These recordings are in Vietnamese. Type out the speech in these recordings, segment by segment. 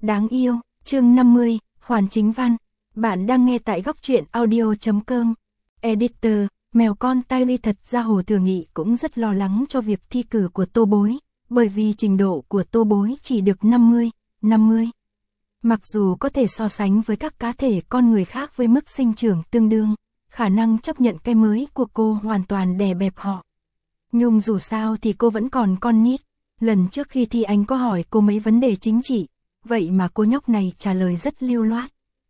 Đáng yêu, chương 50, Hoàn Chính Văn. Bạn đang nghe tại góc truyện audio.com. Editor, mèo con Tylee. Thật ra Hồ Thừa Nghị cũng rất lo lắng cho việc thi cử của Tô Bối, bởi vì trình độ của Tô Bối chỉ được 50. Mặc dù có thể so sánh với các cá thể con người khác với mức sinh trưởng tương đương, khả năng chấp nhận cái mới của cô hoàn toàn đè bẹp họ. Nhưng dù sao thì cô vẫn còn con nít. Lần trước khi thi anh có hỏi cô mấy vấn đề chính trị, vậy mà cô nhóc này trả lời rất lưu loát.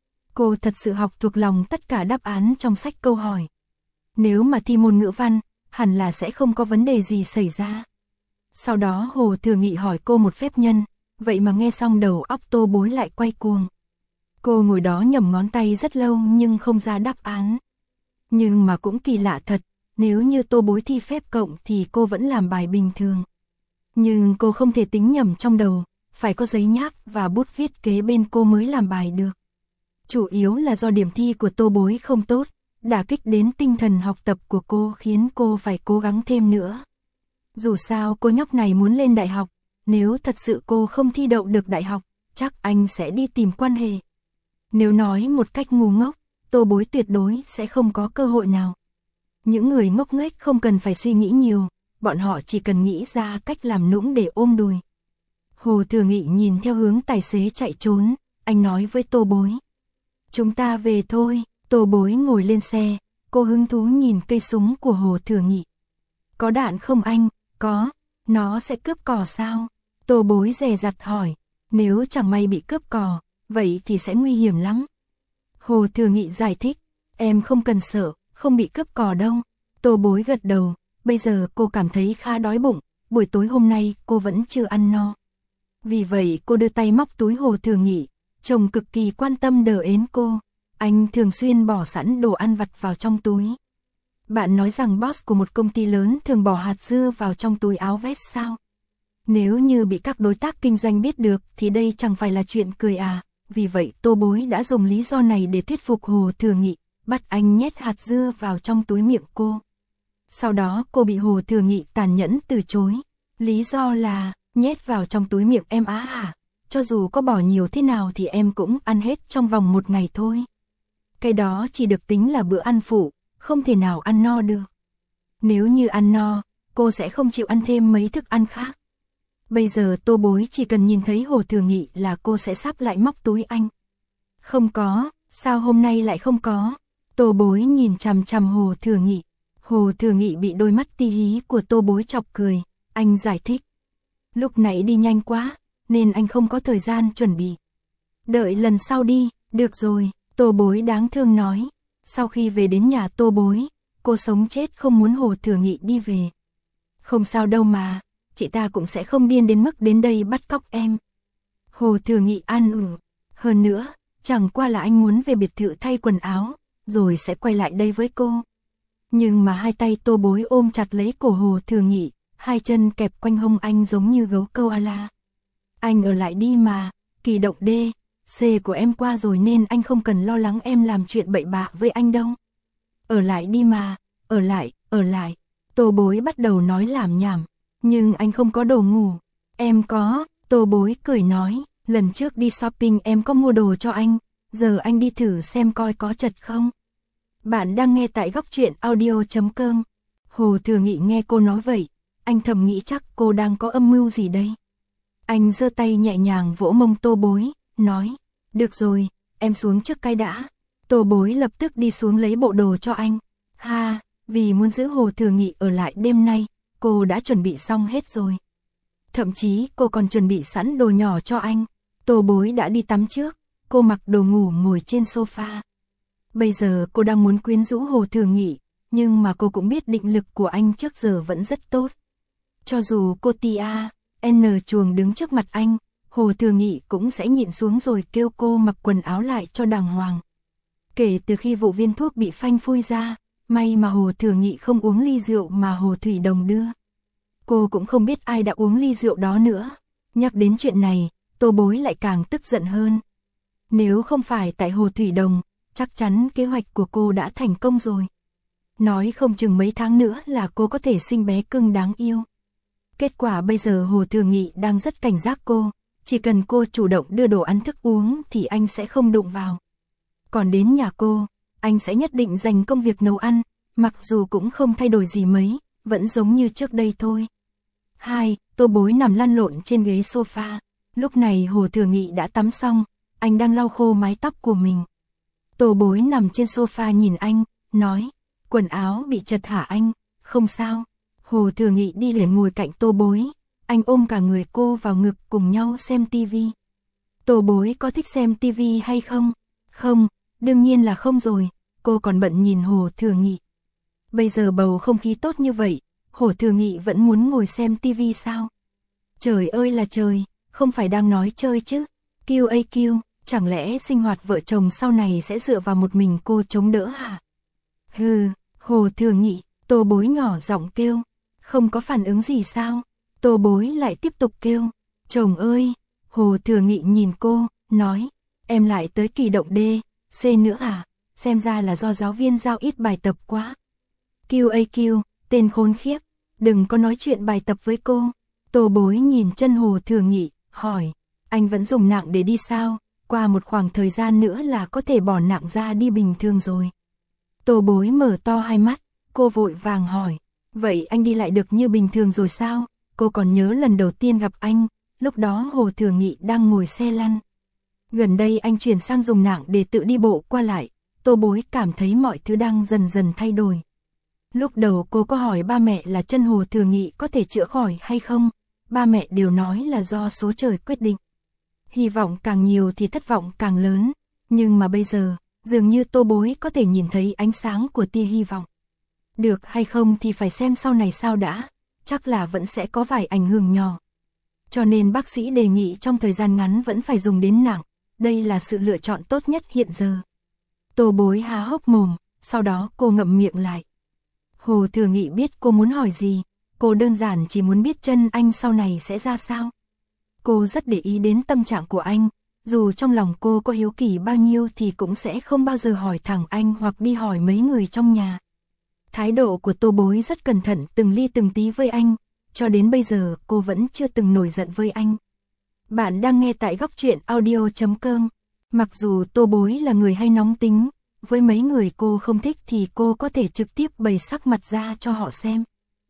Cô thật sự học thuộc lòng tất cả đáp án trong sách câu hỏi. Nếu mà thi môn ngữ văn, hẳn là sẽ không có vấn đề gì xảy ra. Sau đó Hồ Thừa Nghị hỏi cô một phép nhân, vậy mà nghe xong đầu óc Tô Bối lại quay cuồng. Cô ngồi đó nhẩm ngón tay rất lâu nhưng không ra đáp án. Nhưng mà cũng kỳ lạ thật, nếu như Tô Bối thi phép cộng thì cô vẫn làm bài bình thường. Nhưng cô không thể tính nhầm trong đầu, phải có giấy nháp và bút viết kế bên cô mới làm bài được. Chủ yếu là do điểm thi của Tô Bối không tốt, đả kích đến tinh thần học tập của cô khiến cô phải cố gắng thêm nữa. Dù sao cô nhóc này muốn lên đại học, nếu thật sự cô không thi đậu được đại học, chắc anh sẽ đi tìm quan hệ. Nếu nói một cách ngu ngốc, Tô Bối tuyệt đối sẽ không có cơ hội nào. Những người ngốc nghếch không cần phải suy nghĩ nhiều, bọn họ chỉ cần nghĩ ra cách làm nũng để ôm đùi. Hồ Thừa Nghị nhìn theo hướng tài xế chạy trốn, anh nói với Tô Bối. Chúng ta về thôi. Tô Bối ngồi lên xe, cô hứng thú nhìn cây súng của Hồ Thừa Nghị. Có đạn không anh? Có. Nó sẽ cướp cò sao? Tô Bối dè dặt hỏi. Nếu chẳng may bị cướp cò, vậy thì sẽ nguy hiểm lắm. Hồ Thừa Nghị giải thích. Em không cần sợ, không bị cướp cò đâu. Tô Bối gật đầu. Bây giờ cô cảm thấy khá đói bụng, buổi tối hôm nay cô vẫn chưa ăn no. Vì vậy cô đưa tay móc túi Hồ Thừa Nghị, chồng cực kỳ quan tâm đờ ến cô. Anh thường xuyên bỏ sẵn đồ ăn vặt vào trong túi. Bạn nói rằng boss của một công ty lớn thường bỏ hạt dưa vào trong túi áo vest sao? Nếu như bị các đối tác kinh doanh biết được thì đây chẳng phải là chuyện cười à. Vì vậy Tô Bối đã dùng lý do này để thuyết phục Hồ Thừa Nghị, bắt anh nhét hạt dưa vào trong túi miệng cô. Sau đó cô bị Hồ Thừa Nghị tàn nhẫn từ chối. Lý do là, nhét vào trong túi miệng em á hả? Cho dù có bỏ nhiều thế nào thì em cũng ăn hết trong vòng một ngày thôi. Cái đó chỉ được tính là bữa ăn phụ, không thể nào ăn no được. Nếu như ăn no, cô sẽ không chịu ăn thêm mấy thức ăn khác. Bây giờ Tô Bối chỉ cần nhìn thấy Hồ Thừa Nghị là cô sẽ sắp lại móc túi anh. Không có, sao hôm nay lại không có? Tô Bối nhìn chằm chằm Hồ Thừa Nghị. Hồ Thừa Nghị bị đôi mắt tí hí của Tô Bối chọc cười, anh giải thích. Lúc nãy đi nhanh quá, nên anh không có thời gian chuẩn bị. Đợi lần sau đi, được rồi, Tô Bối đáng thương nói. Sau khi về đến nhà Tô Bối, cô sống chết không muốn Hồ Thừa Nghị đi về. Không sao đâu mà, chị ta cũng sẽ không điên đến mức đến đây bắt cóc em. Hồ Thừa Nghị an ủi. Hơn nữa, chẳng qua là anh muốn về biệt thự thay quần áo, rồi sẽ quay lại đây với cô. Nhưng mà hai tay Tô Bối ôm chặt lấy cổ Hồ Thừa Nghị, hai chân kẹp quanh hông anh giống như gấu koala. Anh ở lại đi mà, kỳ động D, C của em qua rồi nên anh không cần lo lắng em làm chuyện bậy bạ với anh đâu. Ở lại đi mà, ở lại. Tô Bối bắt đầu nói lảm nhảm, nhưng anh không có đồ ngủ. Em có, Tô Bối cười nói, lần trước đi shopping em có mua đồ cho anh, giờ anh đi thử xem coi có chật không. Bạn đang nghe tại góc truyện audio.com. Hồ Thừa Nghị nghe cô nói vậy, anh thầm nghĩ chắc cô đang có âm mưu gì đây. Anh giơ tay nhẹ nhàng vỗ mông Tô Bối, nói, được rồi, em xuống trước cái đã. Tô Bối lập tức đi xuống lấy bộ đồ cho anh. Ha, vì muốn giữ Hồ Thừa Nghị ở lại đêm nay, cô đã chuẩn bị xong hết rồi. Thậm chí cô còn chuẩn bị sẵn đồ nhỏ cho anh. Tô Bối đã đi tắm trước, cô mặc đồ ngủ ngồi trên sofa. Bây giờ cô đang muốn quyến rũ Hồ Thừa Nghị, nhưng mà cô cũng biết định lực của anh trước giờ vẫn rất tốt. Cho dù cô tia, N chuồng đứng trước mặt anh, Hồ Thừa Nghị cũng sẽ nhịn xuống rồi kêu cô mặc quần áo lại cho đàng hoàng. Kể từ khi vụ viên thuốc bị phanh phui ra, may mà Hồ Thừa Nghị không uống ly rượu mà Hồ Thủy Đồng đưa. Cô cũng không biết ai đã uống ly rượu đó nữa. Nhắc đến chuyện này, Tô Bối lại càng tức giận hơn. Nếu không phải tại Hồ Thủy Đồng, chắc chắn kế hoạch của cô đã thành công rồi. Nói không chừng mấy tháng nữa là cô có thể sinh bé cưng đáng yêu. Kết quả bây giờ Hồ Thừa Nghị đang rất cảnh giác cô, chỉ cần cô chủ động đưa đồ ăn thức uống thì anh sẽ không đụng vào. Còn đến nhà cô, anh sẽ nhất định dành công việc nấu ăn, mặc dù cũng không thay đổi gì mấy, vẫn giống như trước đây thôi. 2. Tô Bối nằm lăn lộn trên ghế sofa. Lúc này Hồ Thừa Nghị đã tắm xong, anh đang lau khô mái tóc của mình. Tô Bối nằm trên sofa nhìn anh, nói, quần áo bị chật hả anh, không sao. Hồ Thừa Nghị đi liền ngồi cạnh Tô Bối, anh ôm cả người cô vào ngực cùng nhau xem tivi. Tô Bối có thích xem tivi hay không? Không, đương nhiên là không rồi, cô còn bận nhìn Hồ Thừa Nghị. Bây giờ bầu không khí tốt như vậy, Hồ Thừa Nghị vẫn muốn ngồi xem tivi sao? Trời ơi là trời, không phải đang nói chơi chứ. QAQ, chẳng lẽ sinh hoạt vợ chồng sau này sẽ dựa vào một mình cô chống đỡ hả? Hừ, Hồ Thừa Nghị, Tô Bối nhỏ giọng kêu, không có phản ứng gì sao? Tô Bối lại tiếp tục kêu, chồng ơi, Hồ Thừa Nghị nhìn cô, nói, em lại tới kỳ động D, C nữa à? Xem ra là do giáo viên giao ít bài tập quá. QAQ, tên khốn khiếp, đừng có nói chuyện bài tập với cô. Tô Bối nhìn chân Hồ Thừa Nghị, hỏi, anh vẫn dùng nặng để đi sao? Qua một khoảng thời gian nữa là có thể bỏ nặng ra đi bình thường rồi. Tô Bối mở to hai mắt, cô vội vàng hỏi, vậy anh đi lại được như bình thường rồi sao? Cô còn nhớ lần đầu tiên gặp anh, lúc đó Hồ Thừa Nghị đang ngồi xe lăn. Gần đây anh chuyển sang dùng nặng để tự đi bộ qua lại, Tô Bối cảm thấy mọi thứ đang dần dần thay đổi. Lúc đầu cô có hỏi ba mẹ là chân Hồ Thừa Nghị có thể chữa khỏi hay không, ba mẹ đều nói là do số trời quyết định. Hy vọng càng nhiều thì thất vọng càng lớn, nhưng mà bây giờ, dường như Tô Bối có thể nhìn thấy ánh sáng của tia hy vọng. Được hay không thì phải xem sau này sao đã, chắc là vẫn sẽ có vài ảnh hưởng nhỏ. Cho nên bác sĩ đề nghị trong thời gian ngắn vẫn phải dùng đến nặng, đây là sự lựa chọn tốt nhất hiện giờ. Tô Bối há hốc mồm, sau đó cô ngậm miệng lại. Hồ Thừa Nghị biết cô muốn hỏi gì, cô đơn giản chỉ muốn biết chân anh sau này sẽ ra sao. Cô rất để ý đến tâm trạng của anh, dù trong lòng cô có hiếu kỳ bao nhiêu thì cũng sẽ không bao giờ hỏi thẳng anh hoặc đi hỏi mấy người trong nhà. Thái độ của Tô Bối rất cẩn thận từng ly từng tí với anh, cho đến bây giờ cô vẫn chưa từng nổi giận với anh. Bạn đang nghe tại Góc Truyện Audio.com. Mặc dù Tô Bối là người hay nóng tính, với mấy người cô không thích thì cô có thể trực tiếp bày sắc mặt ra cho họ xem.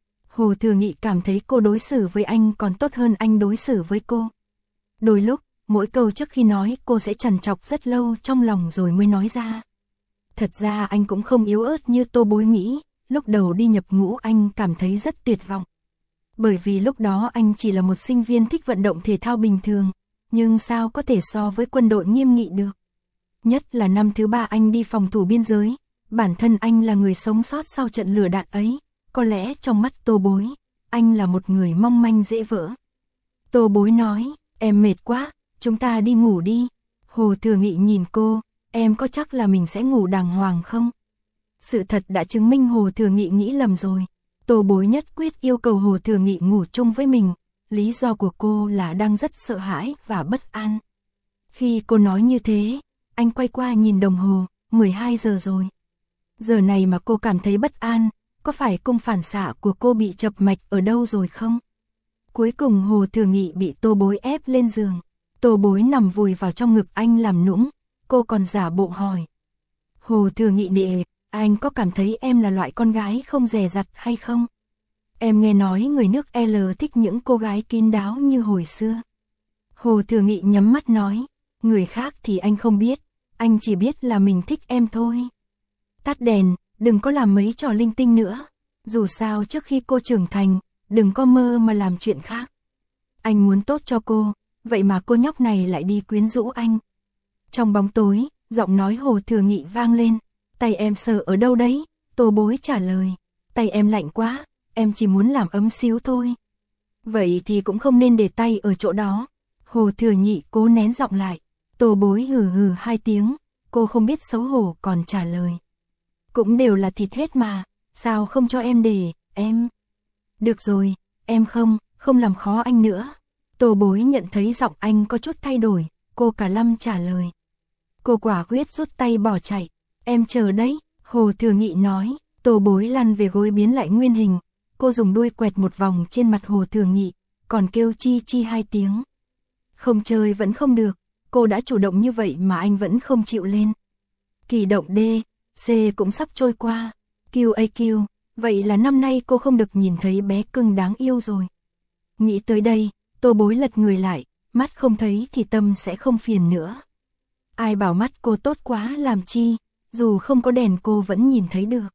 Hồ Thừa Nghị cảm thấy cô đối xử với anh còn tốt hơn anh đối xử với cô. Đôi lúc, mỗi câu trước khi nói cô sẽ trằn trọc rất lâu trong lòng rồi mới nói ra. Thật ra anh cũng không yếu ớt như Tô Bối nghĩ, lúc đầu đi nhập ngũ anh cảm thấy rất tuyệt vọng. Bởi vì lúc đó anh chỉ là một sinh viên thích vận động thể thao bình thường, nhưng sao có thể so với quân đội nghiêm nghị được. Nhất là năm thứ 3 anh đi phòng thủ biên giới, bản thân anh là người sống sót sau trận lửa đạn ấy, có lẽ trong mắt Tô Bối, anh là một người mong manh dễ vỡ. Tô Bối nói, em mệt quá, chúng ta đi ngủ đi. Hồ Thừa Nghị nhìn cô, em có chắc là mình sẽ ngủ đàng hoàng không? Sự thật đã chứng minh Hồ Thừa Nghị nghĩ lầm rồi. Tô Bối nhất quyết yêu cầu Hồ Thừa Nghị ngủ chung với mình, lý do của cô là đang rất sợ hãi và bất an. Khi cô nói như thế, anh quay qua nhìn đồng hồ, 12 giờ rồi. Giờ này mà cô cảm thấy bất an, có phải cung phản xạ của cô bị chập mạch ở đâu rồi không? Cuối cùng Hồ Thừa Nghị bị Tô Bối ép lên giường. Tô Bối nằm vùi vào trong ngực anh làm nũng, cô còn giả bộ hỏi. Hồ Thừa Nghị nịa, anh có cảm thấy em là loại con gái không dè dặt hay không? Em nghe nói người nước L thích những cô gái kín đáo như hồi xưa. Hồ Thừa Nghị nhắm mắt nói, người khác thì anh không biết, anh chỉ biết là mình thích em thôi. Tắt đèn, đừng có làm mấy trò linh tinh nữa. Dù sao trước khi cô trưởng thành, đừng có mơ mà làm chuyện khác. Anh muốn tốt cho cô, vậy mà cô nhóc này lại đi quyến rũ anh. Trong bóng tối, giọng nói Hồ Thừa Nghị vang lên. Tay em sờ ở đâu đấy? Tô Bối trả lời. Tay em lạnh quá, em chỉ muốn làm ấm xíu thôi. Vậy thì cũng không nên để tay ở chỗ đó. Hồ Thừa Nghị cố nén giọng lại. Tô Bối hừ hừ 2 tiếng, cô không biết xấu hổ còn trả lời. Cũng đều là thịt hết mà, sao không cho em để, em. Được rồi, em không làm khó anh nữa. Tô Bối nhận thấy giọng anh có chút thay đổi, cô cả lâm trả lời. Cô quả quyết rút tay bỏ chạy, em chờ đấy, Hồ Thừa Nghị nói. Tô Bối lăn về gối biến lại nguyên hình, cô dùng đuôi quẹt một vòng trên mặt Hồ Thừa Nghị, còn kêu chi chi 2 tiếng. Không chơi vẫn không được, cô đã chủ động như vậy mà anh vẫn không chịu lên. Kỳ động D, C cũng sắp trôi qua. QAQ, vậy là năm nay cô không được nhìn thấy bé cưng đáng yêu rồi. Nghĩ tới đây, Tô Bối lật người lại, mắt không thấy thì tâm sẽ không phiền nữa. Ai bảo mắt cô tốt quá làm chi, dù không có đèn cô vẫn nhìn thấy được.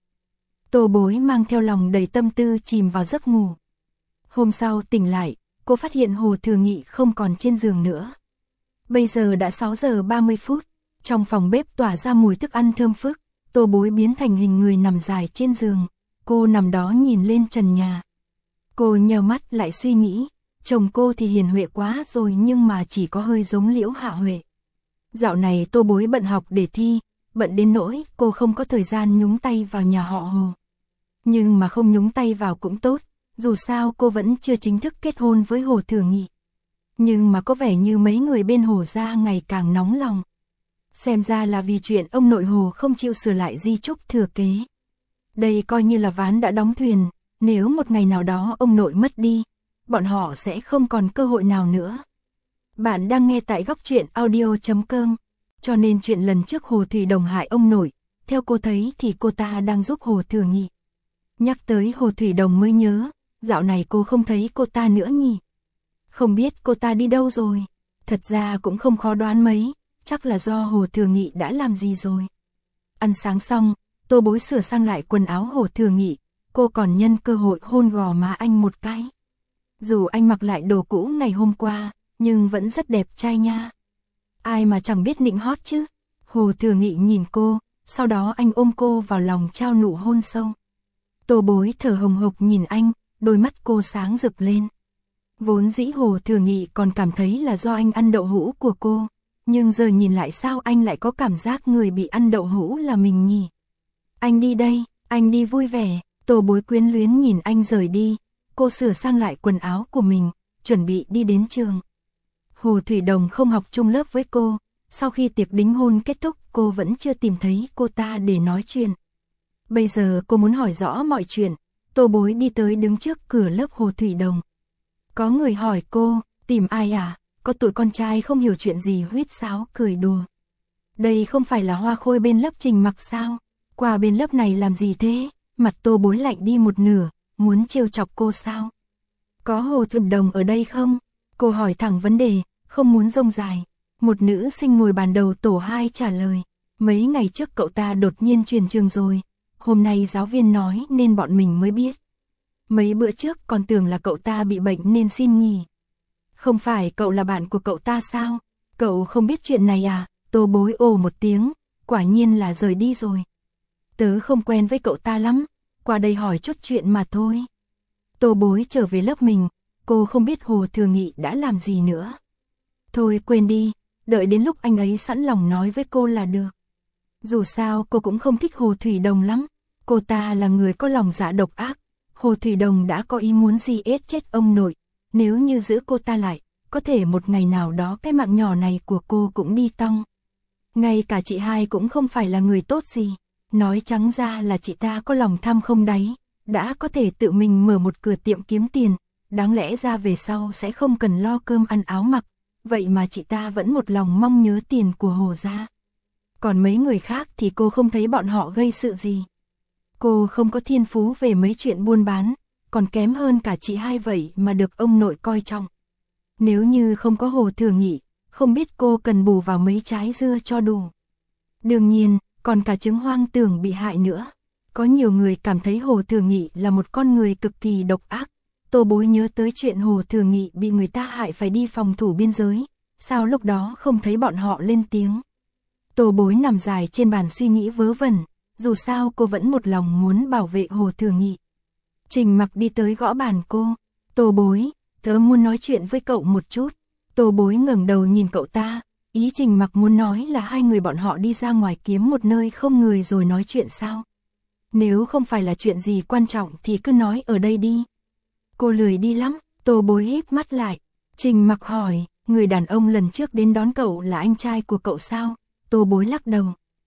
Tô Bối mang theo lòng đầy tâm tư chìm vào giấc ngủ. Hôm sau tỉnh lại, cô phát hiện Hồ Thừa Nghị không còn trên giường nữa. Bây giờ đã 6 giờ 30 phút, trong phòng bếp tỏa ra mùi thức ăn thơm phức, Tô Bối biến thành hình người nằm dài trên giường, cô nằm đó nhìn lên trần nhà. Cô nheo mắt lại suy nghĩ, chồng cô thì hiền huệ quá rồi nhưng mà chỉ có hơi giống Liễu Hạ Huệ. Dạo này Tô Bối bận học để thi, bận đến nỗi cô không có thời gian nhúng tay vào nhà họ Hồ. Nhưng mà không nhúng tay vào cũng tốt, dù sao cô vẫn chưa chính thức kết hôn với Hồ Thừa Nghị. Nhưng mà có vẻ như mấy người bên Hồ gia ngày càng nóng lòng. Xem ra là vì chuyện ông nội Hồ không chịu sửa lại di chúc thừa kế. Đây coi như là ván đã đóng thuyền, nếu một ngày nào đó ông nội mất đi, bọn họ sẽ không còn cơ hội nào nữa. Bạn đang nghe tại góc truyện audio.com, cho nên chuyện lần trước Hồ Thủy Đồng hại ông nội, theo cô thấy thì cô ta đang giúp Hồ Thừa Nghị. Nhắc tới Hồ Thủy Đồng mới nhớ, dạo này cô không thấy cô ta nữa nhỉ. Không biết cô ta đi đâu rồi, thật ra cũng không khó đoán mấy, chắc là do Hồ Thừa Nghị đã làm gì rồi. Ăn sáng xong, Tô Bối sửa sang lại quần áo Hồ Thừa Nghị, cô còn nhân cơ hội hôn gò má anh một cái. Dù anh mặc lại đồ cũ ngày hôm qua, nhưng vẫn rất đẹp trai nha. Ai mà chẳng biết nịnh hót chứ. Hồ Thừa Nghị nhìn cô, sau đó anh ôm cô vào lòng trao nụ hôn sâu. Tô Bối thở hồng hộc nhìn anh, đôi mắt cô sáng rực lên. Vốn dĩ Hồ Thừa Nghị còn cảm thấy là do anh ăn đậu hũ của cô, nhưng giờ nhìn lại sao anh lại có cảm giác người bị ăn đậu hũ là mình nhỉ. Anh đi đây, anh đi vui vẻ. Tô Bối quyến luyến nhìn anh rời đi, cô sửa sang lại quần áo của mình, chuẩn bị đi đến trường. Hồ Thủy Đồng không học chung lớp với cô, sau khi tiệc đính hôn kết thúc cô vẫn chưa tìm thấy cô ta để nói chuyện. Bây giờ cô muốn hỏi rõ mọi chuyện, Tô Bối đi tới đứng trước cửa lớp Hồ Thủy Đồng. Có người hỏi cô, tìm ai à, có tụi con trai không hiểu chuyện gì huýt sáo cười đùa. Đây không phải là Hoa Khôi bên lớp Trình Mặc sao, qua bên lớp này làm gì thế, mặt Tô Bối lạnh đi một nửa, muốn trêu chọc cô sao. Có Hồ Thủy Đồng ở đây không? Cô hỏi thẳng vấn đề, không muốn rông dài. Một nữ sinh ngồi bàn đầu tổ 2 trả lời, mấy ngày trước cậu ta đột nhiên chuyển trường rồi, hôm nay giáo viên nói nên bọn mình mới biết. Mấy bữa trước còn tưởng là cậu ta bị bệnh nên xin nghỉ. Không phải cậu là bạn của cậu ta sao? Cậu không biết chuyện này à? Tô Bối ồ một tiếng, quả nhiên là rời đi rồi. Tớ không quen với cậu ta lắm, qua đây hỏi chút chuyện mà thôi. Tô Bối trở về lớp mình, cô không biết Hồ Thừa Nghị đã làm gì nữa. Thôi quên đi, đợi đến lúc anh ấy sẵn lòng nói với cô là được. Dù sao cô cũng không thích Hồ Thủy Đồng lắm, cô ta là người có lòng dạ độc ác. Hồ Thủy Đồng đã có ý muốn gì ết chết ông nội, nếu như giữ cô ta lại, có thể một ngày nào đó cái mạng nhỏ này của cô cũng đi tong. Ngay cả chị hai cũng không phải là người tốt gì, nói trắng ra là chị ta có lòng tham không đáy, đã có thể tự mình mở một cửa tiệm kiếm tiền, đáng lẽ ra về sau sẽ không cần lo cơm ăn áo mặc, vậy mà chị ta vẫn một lòng mong nhớ tiền của Hồ gia. Còn mấy người khác thì cô không thấy bọn họ gây sự gì. Cô không có thiên phú về mấy chuyện buôn bán, còn kém hơn cả chị hai vậy mà được ông nội coi trọng. Nếu như không có Hồ Thừa Nghị, không biết cô cần bù vào mấy trái dưa cho đủ. Đương nhiên, còn cả trứng hoang tưởng bị hại nữa. Có nhiều người cảm thấy Hồ Thừa Nghị là một con người cực kỳ độc ác. Tô Bối nhớ tới chuyện Hồ Thừa Nghị bị người ta hại phải đi phòng thủ biên giới, sao lúc đó không thấy bọn họ lên tiếng. Tô Bối nằm dài trên bàn suy nghĩ vớ vẩn, dù sao cô vẫn một lòng muốn bảo vệ Hồ Thừa Nghị. Trình Mặc đi tới gõ bàn cô, Tô Bối, tớ muốn nói chuyện với cậu một chút. Tô Bối ngẩng đầu nhìn cậu ta, ý Trình Mặc muốn nói là hai người bọn họ đi ra ngoài kiếm một nơi không người rồi nói chuyện sao. Nếu không phải là chuyện gì quan trọng thì cứ nói ở đây đi. Cô lười đi lắm, Tô Bối híp mắt lại. Trình Mặc hỏi, người đàn ông lần trước đến đón cậu là anh trai của cậu sao? Tô Bối lắc đầu.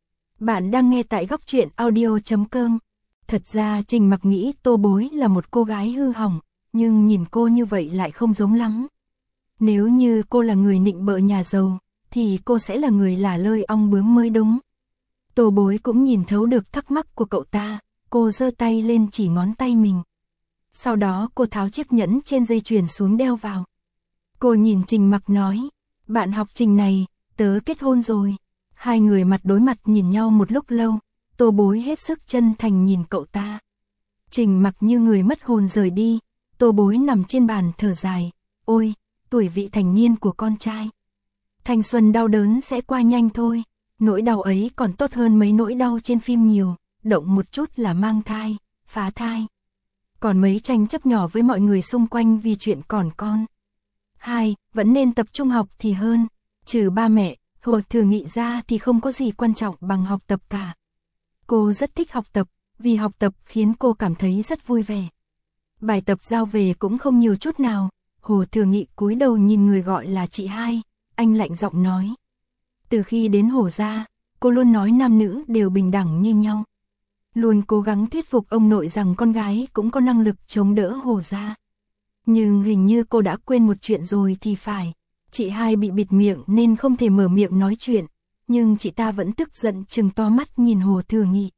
Bạn đang nghe tại góc truyện audio.com. Thật ra Trình Mặc nghĩ Tô Bối là một cô gái hư hỏng, nhưng nhìn cô như vậy lại không giống lắm. Nếu như cô là người nịnh bợ nhà giàu, thì cô sẽ là người lả lơi ong bướm mới đúng. Tô Bối cũng nhìn thấu được thắc mắc của cậu ta, cô giơ tay lên chỉ ngón tay mình. Sau đó cô tháo chiếc nhẫn trên dây chuyền xuống đeo vào. Cô nhìn Trình Mặc nói, bạn học Trình này, tớ kết hôn rồi. Hai người mặt đối mặt nhìn nhau một lúc lâu, Tô Bối hết sức chân thành nhìn cậu ta. Trình Mặc như người mất hồn rời đi, Tô Bối nằm trên bàn thở dài, ôi, tuổi vị thành niên của con trai. Thanh xuân đau đớn sẽ qua nhanh thôi, nỗi đau ấy còn tốt hơn mấy nỗi đau trên phim nhiều, động một chút là mang thai, phá thai. Còn mấy tranh chấp nhỏ với mọi người xung quanh vì chuyện còn con. Vẫn nên tập trung học thì hơn, trừ ba mẹ, Hồ Thừa Nghị ra thì không có gì quan trọng bằng học tập cả. Cô rất thích học tập, vì học tập khiến cô cảm thấy rất vui vẻ. Bài tập giao về cũng không nhiều chút nào, Hồ Thừa Nghị cúi đầu nhìn người gọi là chị hai, anh lạnh giọng nói. Từ khi đến Hồ gia, cô luôn nói nam nữ đều bình đẳng như nhau. Luôn cố gắng thuyết phục ông nội rằng con gái cũng có năng lực chống đỡ Hồ gia. Nhưng hình như cô đã quên một chuyện rồi thì phải. Chị hai bị bịt miệng nên không thể mở miệng nói chuyện, nhưng chị ta vẫn tức giận trừng to mắt nhìn Hồ Thừa Nghị.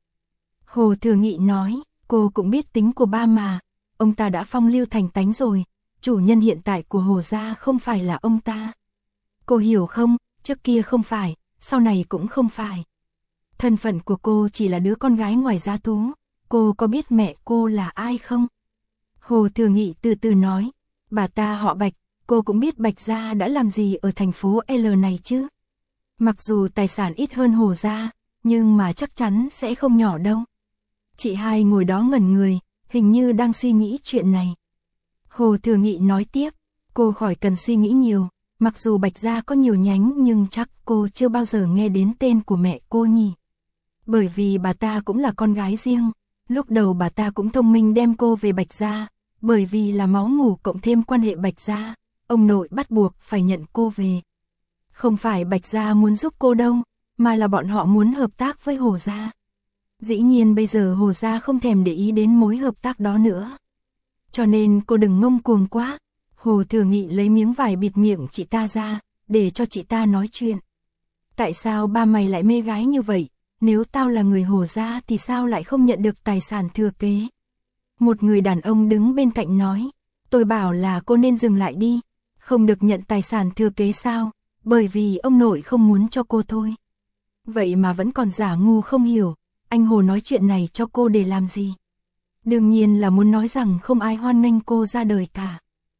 Hồ Thừa Nghị nói, cô cũng biết tính của ba mà, ông ta đã phong lưu thành tánh rồi, chủ nhân hiện tại của Hồ gia không phải là ông ta. Cô hiểu không, trước kia không phải, sau này cũng không phải. Thân phận của cô chỉ là đứa con gái ngoài gia tú, cô có biết mẹ cô là ai không? Hồ Thừa Nghị từ từ nói, bà ta họ Bạch, cô cũng biết Bạch gia đã làm gì ở thành phố L này chứ. Mặc dù tài sản ít hơn Hồ gia, nhưng mà chắc chắn sẽ không nhỏ đâu. Chị hai ngồi đó ngẩn người, hình như đang suy nghĩ chuyện này. Hồ Thừa Nghị nói tiếp, cô khỏi cần suy nghĩ nhiều, mặc dù Bạch gia có nhiều nhánh nhưng chắc cô chưa bao giờ nghe đến tên của mẹ cô nhỉ. Bởi vì bà ta cũng là con gái riêng, lúc đầu bà ta cũng thông minh đem cô về Bạch gia, bởi vì là máu mủ cộng thêm quan hệ Bạch gia, ông nội bắt buộc phải nhận cô về. Không phải Bạch gia muốn giúp cô đâu, mà là bọn họ muốn hợp tác với Hồ gia. Dĩ nhiên bây giờ Hồ gia không thèm để ý đến mối hợp tác đó nữa. Cho nên cô đừng ngông cuồng quá. Hồ Thừa Nghị lấy miếng vải bịt miệng chị ta ra, để cho chị ta nói chuyện. Tại sao ba mày lại mê gái như vậy? Nếu tao là người Hồ gia thì sao lại không nhận được tài sản thừa kế? Một người đàn ông đứng bên cạnh nói, tôi bảo là cô nên dừng lại đi, không được nhận tài sản thừa kế sao, bởi vì ông nội không muốn cho cô thôi. Vậy mà vẫn còn giả ngu không hiểu, anh Hồ nói chuyện này cho cô để làm gì? Đương nhiên là muốn nói rằng không ai hoan nghênh cô ra đời cả.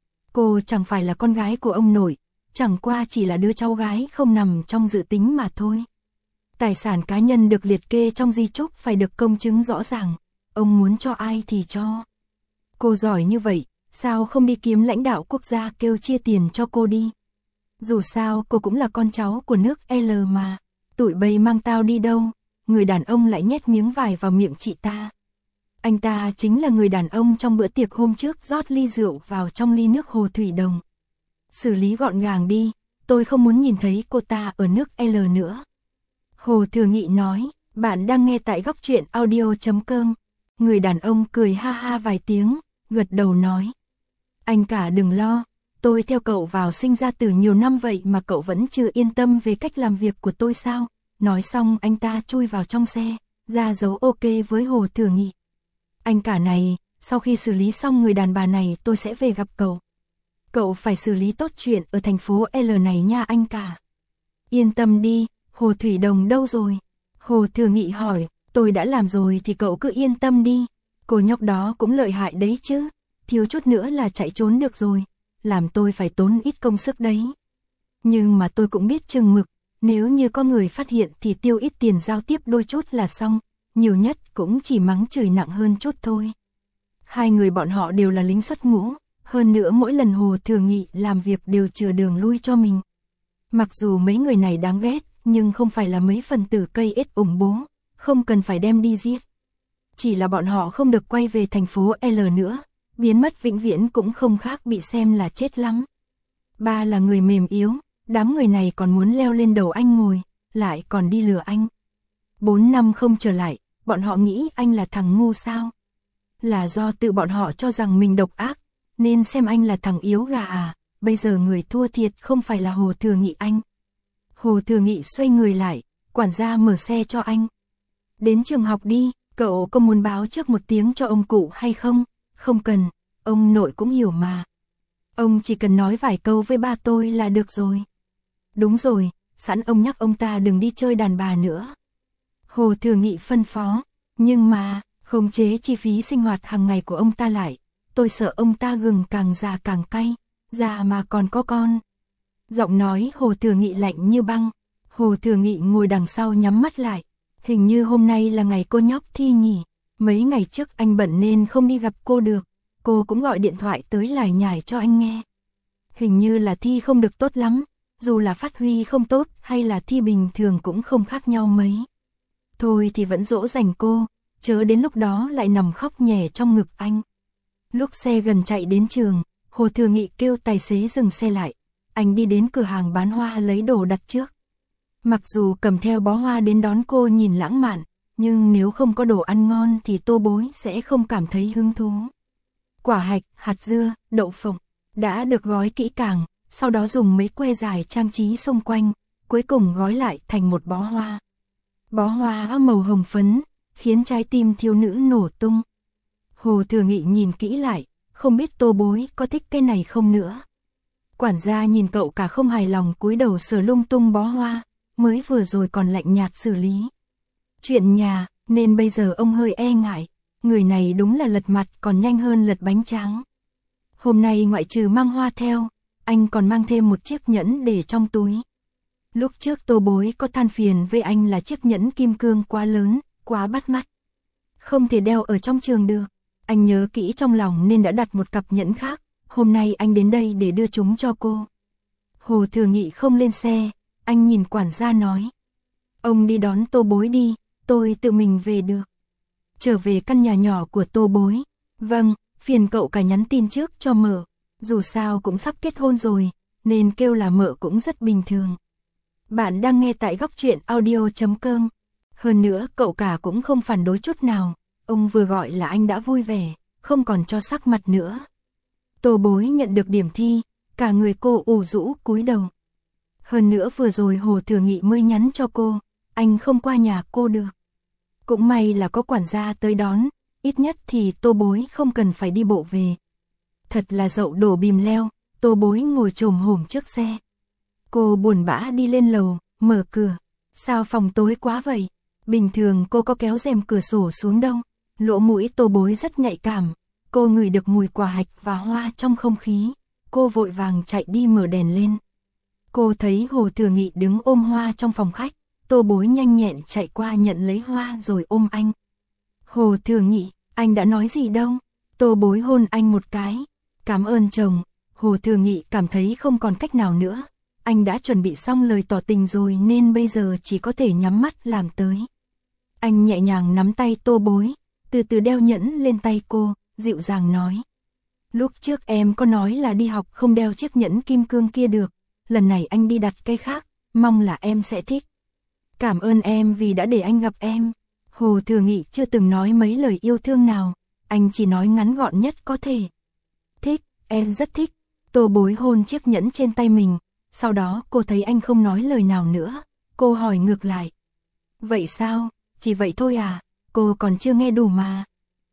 Cô chẳng phải là con gái của ông nội, chẳng qua chỉ là đứa cháu gái không nằm trong dự tính mà thôi. Tài sản cá nhân được liệt kê trong di chúc phải được công chứng rõ ràng, ông muốn cho ai thì cho. Cô giỏi như vậy, sao không đi kiếm lãnh đạo quốc gia kêu chia tiền cho cô đi? Dù sao cô cũng là con cháu của nước L mà, tụi bay mang tao đi đâu? Người đàn ông lại nhét miếng vải vào miệng chị ta. Anh ta chính là người đàn ông trong bữa tiệc hôm trước rót ly rượu vào trong ly nước Hồ Thủy Đồng. Xử lý gọn gàng đi, tôi không muốn nhìn thấy cô ta ở nước L nữa. Hồ Thừa Nghị nói, bạn đang nghe tại góc truyện audio.com. Người đàn ông cười ha ha vài tiếng, gật đầu nói. Anh cả đừng lo, tôi theo cậu vào sinh ra tử nhiều năm vậy mà cậu vẫn chưa yên tâm về cách làm việc của tôi sao? Nói xong anh ta chui vào trong xe, ra dấu ok với Hồ Thừa Nghị. Anh cả này, sau khi xử lý xong người đàn bà này tôi sẽ về gặp cậu. Cậu phải xử lý tốt chuyện ở thành phố L này nha anh cả. Yên tâm đi, Hồ Thủy Đồng đâu rồi? Hồ Thừa Nghị hỏi, tôi đã làm rồi thì cậu cứ yên tâm đi. Cô nhóc đó cũng lợi hại đấy chứ, thiếu chút nữa là chạy trốn được rồi, làm tôi phải tốn ít công sức đấy. Nhưng mà tôi cũng biết chừng mực, nếu như có người phát hiện thì tiêu ít tiền giao tiếp đôi chút là xong, nhiều nhất cũng chỉ mắng chửi nặng hơn chút thôi. Hai người bọn họ đều là lính xuất ngũ, hơn nữa mỗi lần Hồ Thừa Nghị làm việc đều chừa đường lui cho mình. Mặc dù mấy người này đáng ghét, nhưng không phải là mấy phần tử cây ết ủng bố, không cần phải đem đi giết. Chỉ là bọn họ không được quay về thành phố L nữa, biến mất vĩnh viễn cũng không khác bị xem là chết lắm. Ba là người mềm yếu, đám người này còn muốn leo lên đầu anh ngồi, lại còn đi lừa anh. 4 năm không trở lại, bọn họ nghĩ anh là thằng ngu sao? Là do tự bọn họ cho rằng mình độc ác, nên xem anh là thằng yếu gà à? bây giờ người thua thiệt không phải là Hồ Thừa Nghị anh. Hồ Thừa Nghị xoay người lại, quản gia mở xe cho anh. Đến trường học đi, cậu có muốn báo trước một tiếng cho ông cụ hay không? Không cần, ông nội cũng hiểu mà. Ông chỉ cần nói vài câu với ba tôi là được rồi. Đúng rồi, sẵn ông nhắc ông ta đừng đi chơi đàn bà nữa. Hồ Thừa Nghị phân phó, nhưng mà, khống chế chi phí sinh hoạt hàng ngày của ông ta lại. Tôi sợ ông ta gừng càng già càng cay, già mà còn có con. Giọng nói Hồ Thừa Nghị lạnh như băng. Hồ Thừa Nghị ngồi đằng sau nhắm mắt lại. Hình như hôm nay là ngày cô nhóc thi nhỉ. Mấy ngày trước anh bận nên không đi gặp cô được. Cô cũng gọi điện thoại tới lải nhải cho anh nghe. Hình như là thi không được tốt lắm. Dù là phát huy không tốt hay là thi bình thường cũng không khác nhau mấy. Thôi thì vẫn dỗ dành cô, chớ đến lúc đó lại nằm khóc nhè trong ngực anh. Lúc xe gần chạy đến trường, Hồ Thừa Nghị kêu tài xế dừng xe lại. Anh đi đến cửa hàng bán hoa lấy đồ đặt trước. Mặc dù cầm theo bó hoa đến đón cô nhìn lãng mạn, nhưng nếu không có đồ ăn ngon thì Tô Bối sẽ không cảm thấy hứng thú. Quả hạch, hạt dưa, đậu phộng đã được gói kỹ càng, sau đó dùng mấy que dài trang trí xung quanh, cuối cùng gói lại thành một bó hoa. Bó hoa màu hồng phấn, khiến trái tim thiếu nữ nổ tung. Hồ Thừa Nghị nhìn kỹ lại, không biết Tô Bối có thích cái này không nữa. Quản gia nhìn cậu cả không hài lòng cúi đầu sờ lung tung bó hoa, mới vừa rồi còn lạnh nhạt xử lý chuyện nhà, nên bây giờ ông hơi e ngại. Người này đúng là lật mặt còn nhanh hơn lật bánh tráng. Hôm nay ngoại trừ mang hoa theo, anh còn mang thêm một chiếc nhẫn để trong túi. Lúc trước Tô Bối có than phiền với anh là chiếc nhẫn kim cương quá lớn, quá bắt mắt. Không thể đeo ở trong trường được. Anh nhớ kỹ trong lòng nên đã đặt một cặp nhẫn khác. Hôm nay anh đến đây để đưa chúng cho cô. Hồ Thừa Nghị không lên xe, anh nhìn quản gia nói. Ông đi đón Tô Bối đi, tôi tự mình về được. Trở về căn nhà nhỏ của Tô Bối. Vâng, phiền cậu cả nhắn tin trước cho mợ. Dù sao cũng sắp kết hôn rồi, nên kêu là mợ cũng rất bình thường. Bạn đang nghe tại Góc Truyện Audio.com. Hơn nữa cậu cả cũng không phản đối chút nào. Ông vừa gọi là anh đã vui vẻ, không còn cho sắc mặt nữa. Tô Bối nhận được điểm thi, cả người cô ủ rũ cúi đầu. Hơn nữa vừa rồi Hồ Thừa Nghị mới nhắn cho cô, anh không qua nhà cô được. Cũng may là có quản gia tới đón, ít nhất thì Tô Bối không cần phải đi bộ về. Thật là dậu đổ bìm leo, Tô Bối ngồi chồm hổm trước xe. Cô buồn bã đi lên lầu, mở cửa. Sao phòng tối quá vậy? Bình thường cô có kéo rèm cửa sổ xuống đâu. Lỗ mũi Tô Bối rất nhạy cảm. Cô ngửi được mùi quả hạch và hoa trong không khí. Cô vội vàng chạy đi mở đèn lên. Cô thấy Hồ Thừa Nghị đứng ôm hoa trong phòng khách. Tô Bối nhanh nhẹn chạy qua nhận lấy hoa rồi ôm anh. Hồ Thừa Nghị, anh đã nói gì đâu? Tô Bối hôn anh một cái. Cảm ơn chồng. Hồ Thừa Nghị cảm thấy không còn cách nào nữa. Anh đã chuẩn bị xong lời tỏ tình rồi nên bây giờ chỉ có thể nhắm mắt làm tới. Anh nhẹ nhàng nắm tay Tô Bối, từ từ đeo nhẫn lên tay cô, dịu dàng nói. Lúc trước em có nói là đi học không đeo chiếc nhẫn kim cương kia được, lần này anh đi đặt cái khác, mong là em sẽ thích. Cảm ơn em vì đã để anh gặp em. Hồ Thừa Nghị chưa từng nói mấy lời yêu thương nào, anh chỉ nói ngắn gọn nhất có thể. Thích, em rất thích. Tô Bối hôn chiếc nhẫn trên tay mình, sau đó cô thấy anh không nói lời nào nữa, cô hỏi ngược lại. Vậy sao, chỉ vậy thôi à, cô còn chưa nghe đủ mà.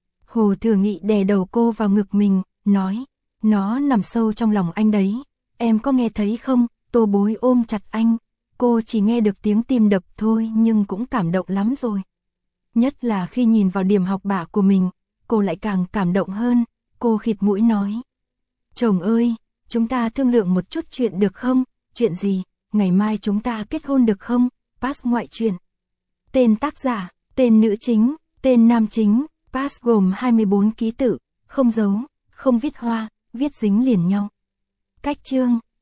Hồ Thừa Nghị đè đầu cô vào ngực mình, nói, nó nằm sâu trong lòng anh đấy, em có nghe thấy không? Tô Bối ôm chặt anh, cô chỉ nghe được tiếng tim đập thôi nhưng cũng cảm động lắm rồi. Nhất là khi nhìn vào điểm học bạ của mình, cô lại càng cảm động hơn, cô khịt mũi nói. Chồng ơi, chúng ta thương lượng một chút chuyện được không? Chuyện gì? Ngày mai chúng ta kết hôn được không? Pass ngoại truyện. Tên tác giả, tên nữ chính, tên nam chính, pass gồm 24 ký tự, không dấu, không viết hoa, viết dính liền nhau. Cách chương.